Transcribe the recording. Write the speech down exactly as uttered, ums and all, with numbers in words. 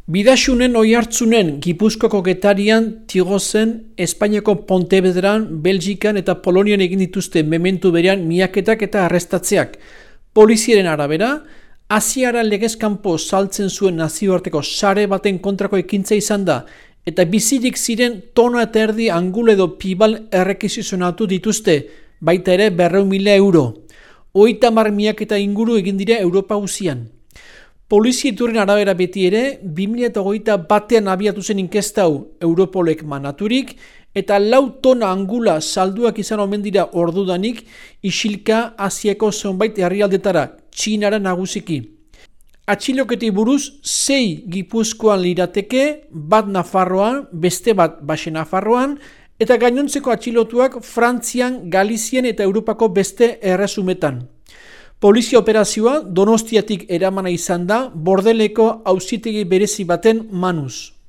Bidaxunen Oiartzunen, Gipuzkoako Getarian, Tirozen, Espainiako Pontevedran, Belgikan eta Polonian egin dituzte mementu berean miaketak eta arrestatzeak. Poliziaren arabera, Asiara legezkanpo saltzen zuen nazioarteko sare baten kontrako ekintza izan da, eta bizirik ziren tona eta erdi angul edo pibal errekizizionatu dituzte, baita ere berreun mila euro. Hogeita hamar miaketa inguru egin dira Europa guzian. Polizia iturren arabera beti ere, bi mila hogeita batean abiatu zen inkesta hau Europolek manaturik, eta lau tona angula salduak izan omen dira ordudanik, isilka Asiako zonbait herrialdetara, Txinara nagusiki. Atxiloketi buruz, sei Gipuzkoan lirateke, bat Nafarroan, beste bat Baxe Nafarroan, eta gainontzeko atxilotuak Frantzian, Galizian eta Europako beste erresumetan. Polizia operazioa Donostiatik eramana izan da Bordeleko auzitegi berezi baten manuz.